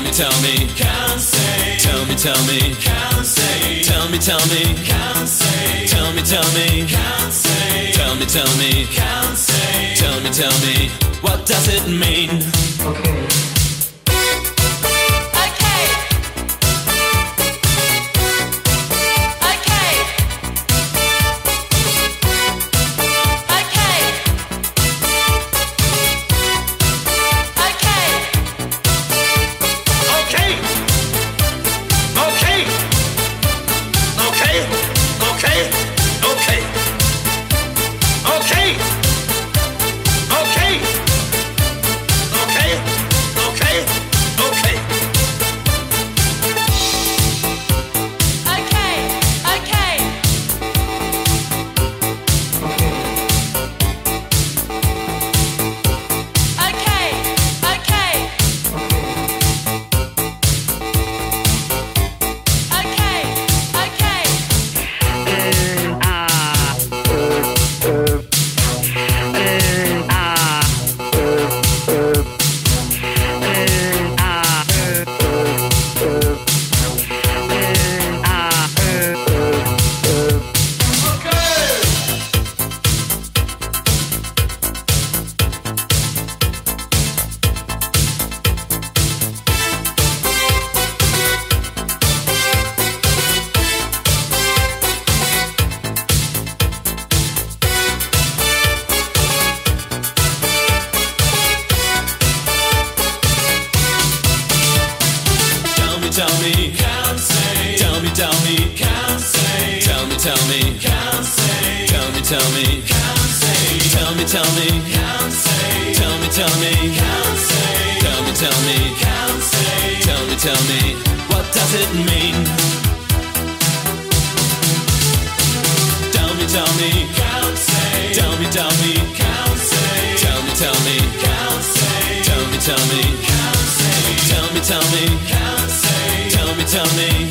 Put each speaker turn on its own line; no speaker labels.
tell me, can't say. Tell me, can't say. Tell me, can't say. Tell me, can't say. Tell me, can't say. Tell me, what does it mean?
Okay.
Tell me, can't say. Tell me, can't say. Tell me, can't say. Tell me, can't say. Tell me, can't say. Tell me, can't say. Tell me, can't say. Tell me, what does it mean? Tell me, can't say. Tell me, can't say. Tell me, can't say. Tell me, can't say. Tell me, can't say. Tell me,